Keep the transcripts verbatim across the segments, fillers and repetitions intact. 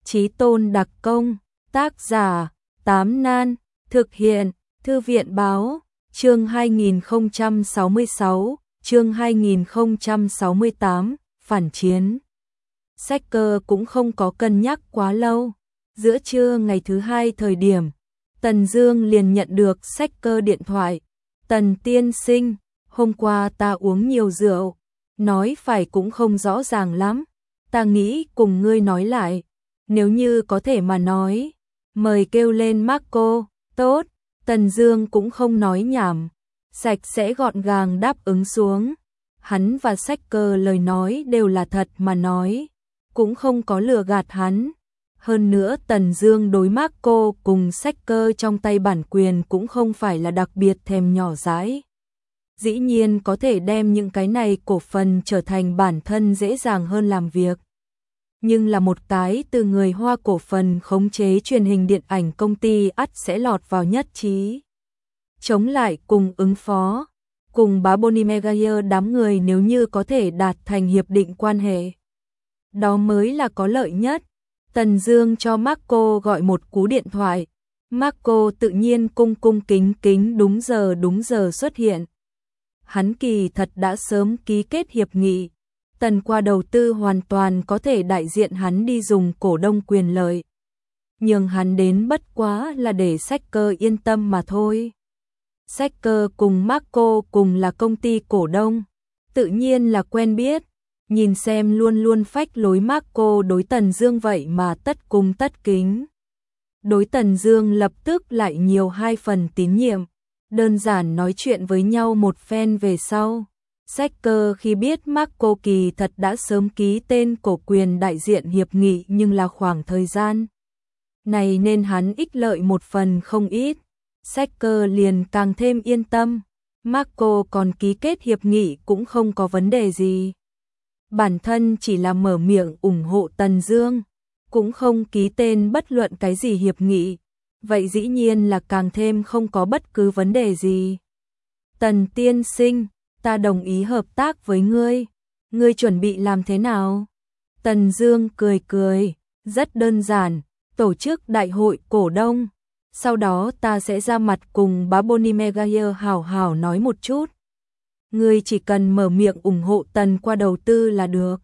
Chí tôn đặc công, tác giả, Tám Nan, thực hiện, Thư viện báo, chương hai nghìn không trăm sáu mươi sáu, chương hai nghìn không trăm sáu mươi tám, phản chiến. Sách Cơ cũng không có cân nhắc quá lâu. Giữa trưa ngày thứ hai thời điểm, Tần Dương liền nhận được Sách Cơ điện thoại. Tần tiên sinh, hôm qua ta uống nhiều rượu, nói phải cũng không rõ ràng lắm. Ta nghĩ cùng ngươi nói lại, nếu như có thể mà nói, mời kêu lên Marco. Tốt, Tần Dương cũng không nói nhảm, sạch sẽ gọn gàng đáp ứng xuống. Hắn và Sách Cơ lời nói đều là thật mà nói, cũng không có lừa gạt hắn. Hơn nữa Tần Dương đối Marco cùng Sách Cơ trong tay bản quyền cũng không phải là đặc biệt thèm nhỏ dãi. Dĩ nhiên có thể đem những cái này cổ phần trở thành bản thân dễ dàng hơn làm việc. Nhưng là một cái từ người Hoa cổ phần khống chế truyền hình điện ảnh công ty ắt sẽ lọt vào nhất trí. Chống lại cùng ứng phó, cùng bá Bonnie Maguire đám người nếu như có thể đạt thành hiệp định quan hệ. Đó mới là có lợi nhất. Tần Dương cho Marco gọi một cú điện thoại. Marco tự nhiên cung cung kính kính đúng giờ đúng giờ xuất hiện. Hắn kỳ thật đã sớm ký kết hiệp nghị. Tần qua đầu tư hoàn toàn có thể đại diện hắn đi dùng cổ đông quyền lợi. Nhưng hắn đến bất quá là để Sách Cơ yên tâm mà thôi. Sách Cơ cùng Marco cùng là công ty cổ đông, tự nhiên là quen biết. Nhìn xem luôn luôn phách lối Marco đối Tần Dương vậy mà tất cung tất kính. Đối Tần Dương lập tức lại nhiều hai phần tín nhiệm. Đơn giản nói chuyện với nhau một phen về sau, Sách Cơ khi biết Marco kỳ thật đã sớm ký tên cổ quyền đại diện hiệp nghị nhưng là khoảng thời gian này nên hắn ích lợi một phần không ít. Sách Cơ liền càng thêm yên tâm, Marco còn ký kết hiệp nghị cũng không có vấn đề gì. Bản thân chỉ là mở miệng ủng hộ Tần Dương, cũng không ký tên bất luận cái gì hiệp nghị. Vậy dĩ nhiên là càng thêm không có bất cứ vấn đề gì. Tần tiên sinh, ta đồng ý hợp tác với ngươi. Ngươi chuẩn bị làm thế nào? Tần Dương cười cười, rất đơn giản, tổ chức đại hội cổ đông. Sau đó ta sẽ ra mặt cùng bá Bonnie Maguire hảo hảo nói một chút. Ngươi chỉ cần mở miệng ủng hộ Tần qua đầu tư là được.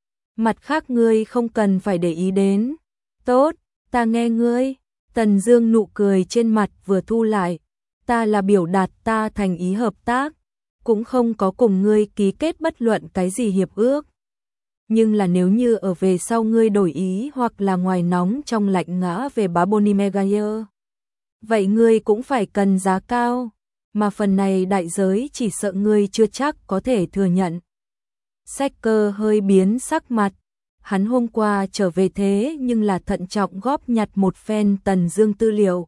Mặt khác ngươi không cần phải để ý đến. Tốt, ta nghe ngươi. Tần Dương nụ cười trên mặt vừa thu lại. Ta là biểu đạt ta thành ý hợp tác, cũng không có cùng ngươi ký kết bất luận cái gì hiệp ước. Nhưng là nếu như ở về sau ngươi đổi ý hoặc là ngoài nóng trong lạnh ngã về bá Bonnie Maguire, vậy ngươi cũng phải cần giá cao, mà phần này đại giới chỉ sợ ngươi chưa chắc có thể thừa nhận. Sách Cơ hơi biến sắc mặt. Hắn hôm qua trở về thế nhưng là thận trọng góp nhặt một phen Tần Dương tư liệu.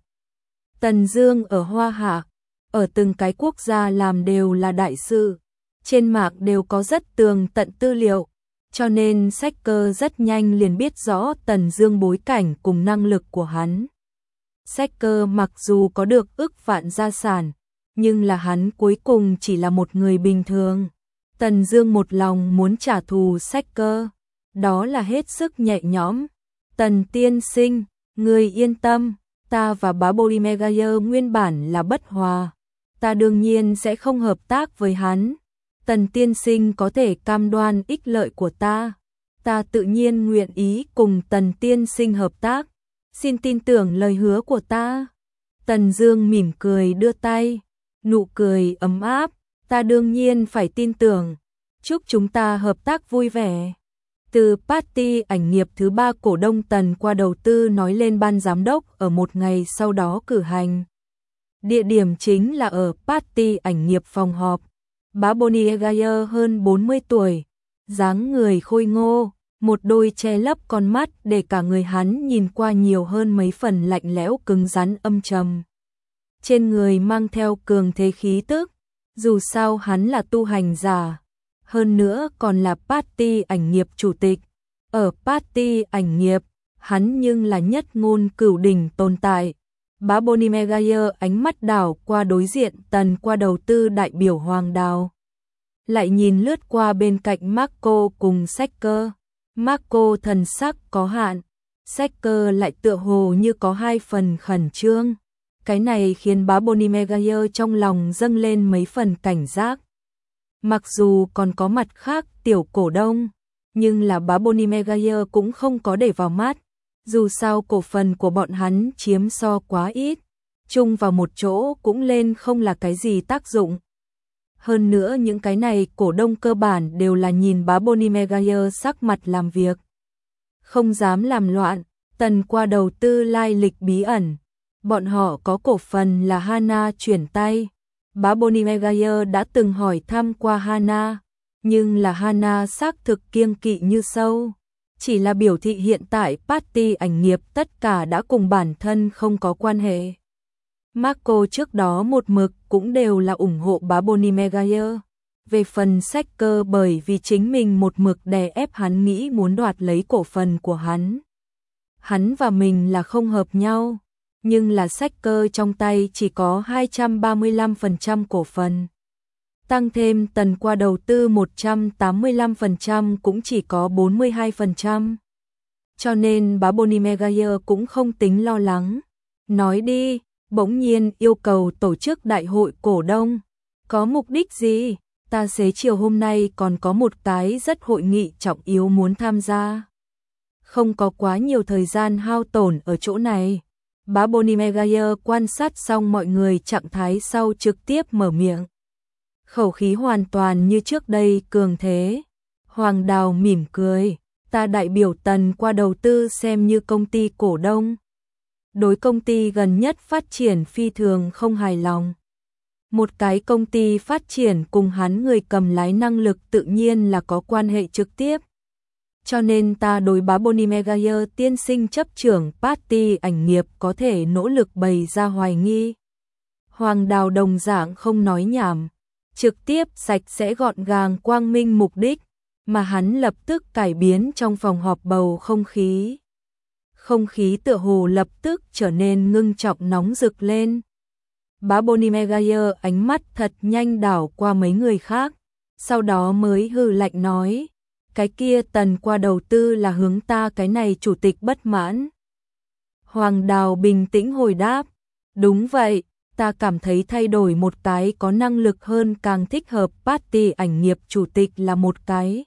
Tần Dương ở Hoa Hạ, ở từng cái quốc gia làm đều là đại sự, trên mạng đều có rất tường tận tư liệu, cho nên Sách Cơ rất nhanh liền biết rõ Tần Dương bối cảnh cùng năng lực của hắn. Sách Cơ mặc dù có được ức vạn gia sản, nhưng là hắn cuối cùng chỉ là một người bình thường. Tần Dương một lòng muốn trả thù Sách Cơ, đó là hết sức nhẹ nhõm. Tần tiên sinh, ngươi yên tâm, ta và bá Bonnie Maguire nguyên bản là bất hòa, ta đương nhiên sẽ không hợp tác với hắn. Tần tiên sinh có thể cam đoan ích lợi của ta, ta tự nhiên nguyện ý cùng Tần tiên sinh hợp tác, xin tin tưởng lời hứa của ta. Tần Dương mỉm cười đưa tay, nụ cười ấm áp, ta đương nhiên phải tin tưởng, chúc chúng ta hợp tác vui vẻ. Từ party ảnh nghiệp thứ ba cổ đông Tần qua đầu tư nói lên ban giám đốc ở một ngày sau đó cử hành. Địa điểm chính là ở party ảnh nghiệp phòng họp. Bá Bonnie Maguire hơn bốn mươi tuổi, dáng người khôi ngô, một đôi che lấp con mắt để cả người hắn nhìn qua nhiều hơn mấy phần lạnh lẽo cứng rắn âm trầm. Trên người mang theo cường thế khí tức, dù sao hắn là tu hành giả. Hơn nữa còn là party ảnh nghiệp chủ tịch. Ở party ảnh nghiệp, hắn nhưng là nhất ngôn cửu đỉnh tồn tại. Bá Bonnie Maguire ánh mắt đảo qua đối diện Tần qua đầu tư đại biểu Hoàng Đào. Lại nhìn lướt qua bên cạnh Marco cùng Sách Cơ. Marco thần sắc có hạn, Sacker lại tựa hồ như có hai phần khẩn trương. Cái này khiến bá Bonnie Maguire trong lòng dâng lên mấy phần cảnh giác. Mặc dù còn có mặt khác tiểu cổ đông, nhưng là bá Bonnie Maguire cũng không có để vào mắt. Dù sao cổ phần của bọn hắn chiếm so quá ít, chung vào một chỗ cũng lên không là cái gì tác dụng. Hơn nữa những cái này cổ đông cơ bản đều là nhìn bá Bonnie Maguire sắc mặt làm việc. Không dám làm loạn, Tần qua đầu tư lai lịch bí ẩn. Bọn họ có cổ phần là Hana chuyển tay. Bá Bonnie Maguire đã từng hỏi thăm qua Hana, nhưng là Hana xác thực kiêng kỵ như sâu. Chỉ là biểu thị hiện tại party ảnh nghiệp tất cả đã cùng bản thân không có quan hệ. Marco trước đó một mực cũng đều là ủng hộ bá Bonnie Maguire. Về phần Sacker bởi vì chính mình một mực đè ép hắn nghĩ muốn đoạt lấy cổ phần của hắn. Hắn và mình là không hợp nhau, nhưng là Sacker trong tay chỉ có hai trăm ba mươi lăm phần trăm cổ phần. Tăng thêm Tần qua đầu tư một trăm tám mươi lăm phần trăm cũng chỉ có bốn mươi hai phần trăm. Cho nên bá Bonnie Maguire cũng không tính lo lắng. Nói đi, bỗng nhiên yêu cầu tổ chức đại hội cổ đông. Có mục đích gì? Ta xế chiều hôm nay còn có một cái rất hội nghị trọng yếu muốn tham gia. Không có quá nhiều thời gian hao tổn ở chỗ này. Bá Bonnie Maguire quan sát xong mọi người trạng thái sau trực tiếp mở miệng. Khẩu khí hoàn toàn như trước đây cường thế. Hoàng Đào mỉm cười. Ta đại biểu Tần qua đầu tư xem như công ty cổ đông. Đối công ty gần nhất phát triển phi thường không hài lòng. Một cái công ty phát triển cùng hắn người cầm lái năng lực tự nhiên là có quan hệ trực tiếp. Cho nên ta đối bá Bonnie Maguire tiên sinh chấp trưởng party ảnh nghiệp có thể nỗ lực bày ra hoài nghi. Hoàng Đào đồng dạng không nói nhảm, trực tiếp sạch sẽ gọn gàng quang minh mục đích, mà hắn lập tức cải biến trong phòng họp bầu không khí. Không khí tựa hồ lập tức trở nên ngưng trọng nóng rực lên. Bá Bonnie Maguire ánh mắt thật nhanh đảo qua mấy người khác, sau đó mới hừ lạnh nói, cái kia Tần qua đầu tư là hướng ta cái này chủ tịch bất mãn. Hoàng Đào bình tĩnh hồi đáp, đúng vậy, ta cảm thấy thay đổi một cái có năng lực hơn càng thích hợp party ảnh nghiệp chủ tịch là một cái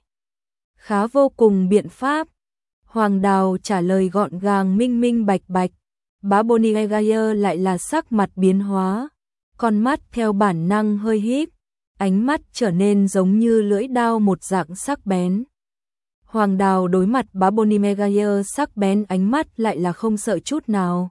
khá vô cùng biện pháp. Hoàng Đào trả lời gọn gàng minh minh bạch bạch. Bá Bonnie Maguire lại là sắc mặt biến hóa, con mắt theo bản năng hơi híp, ánh mắt trở nên giống như lưỡi dao một dạng sắc bén. Hoàng Đào đối mặt bá Bonnie Maguire sắc bén ánh mắt lại là không sợ chút nào.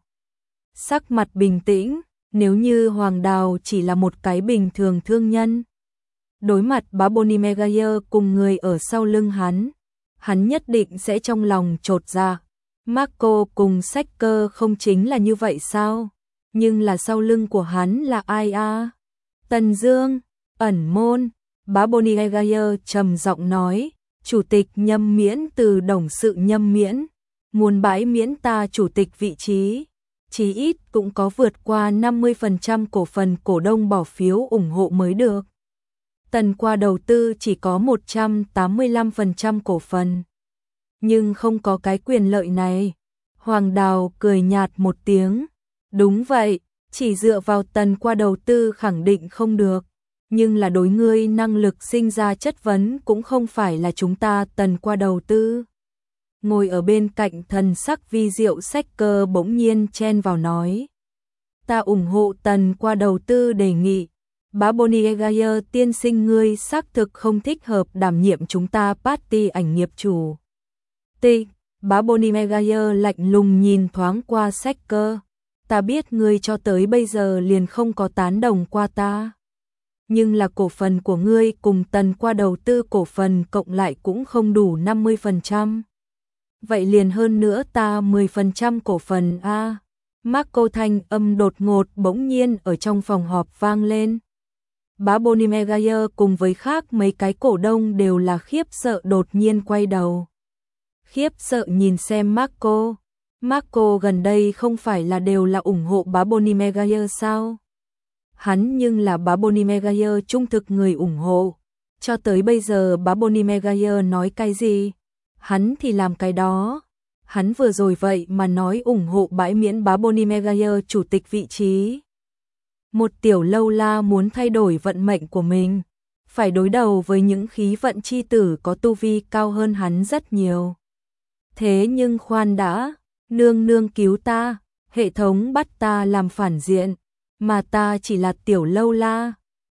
Sắc mặt bình tĩnh, nếu như Hoàng Đào chỉ là một cái bình thường thương nhân. Đối mặt bá Bonnie Maguire cùng người ở sau lưng hắn, hắn nhất định sẽ trong lòng chột dạ. Marco cùng Sacker không chính là như vậy sao? Nhưng là sau lưng của hắn là ai a? Tần Dương, ẩn môn. Bá Bonnie Maguire trầm giọng nói, chủ tịch Nhâm miễn từ đồng sự Nhâm miễn, muốn bãi miễn ta chủ tịch vị trí, chí ít cũng có vượt qua năm mươi phần trăm cổ phần cổ đông bỏ phiếu ủng hộ mới được. Tần qua đầu tư chỉ có một trăm tám mươi lăm phần trăm cổ phần, nhưng không có cái quyền lợi này. Hoàng Đào cười nhạt một tiếng, đúng vậy, chỉ dựa vào Tần qua đầu tư khẳng định không được, nhưng là đối ngươi năng lực sinh ra chất vấn cũng không phải là chúng ta Tần qua đầu tư. Ngồi ở bên cạnh thần sắc vi diệu Sacker bỗng nhiên chen vào nói, ta ủng hộ Tần qua đầu tư đề nghị. Bá Bonnie Maguire tiên sinh ngươi xác thực không thích hợp đảm nhiệm chúng ta party ảnh nghiệp chủ tịch. Bá Bonnie Maguire lạnh lùng nhìn thoáng qua Sacker, ta biết ngươi cho tới bây giờ liền không có tán đồng qua ta, nhưng là cổ phần của ngươi cùng Tần qua đầu tư cổ phần cộng lại cũng không đủ năm mươi phần trăm. Vậy liền hơn nữa ta mười phần trăm cổ phần a. Marco thanh âm đột ngột bỗng nhiên ở trong phòng họp vang lên. Bá Bonnie Maguire cùng với khác mấy cái cổ đông đều là khiếp sợ đột nhiên quay đầu. Khiếp sợ nhìn xem Marco. Marco gần đây không phải là đều là ủng hộ bá Bonnie Maguire sao? Hắn nhưng là bá Bonnie Maguire trung thực người ủng hộ. Cho tới bây giờ bá Bonnie Maguire nói cái gì? Hắn thì làm cái đó. hắn vừa rồi vậy mà nói ủng hộ bãi miễn bá Bonnie chủ tịch vị trí. Một tiểu lâu la muốn thay đổi vận mệnh của mình, phải đối đầu với những khí vận chi tử có tu vi cao hơn hắn rất nhiều. Thế nhưng khoan đã, nương nương cứu ta, hệ thống bắt ta làm phản diện, mà ta chỉ là tiểu lâu la.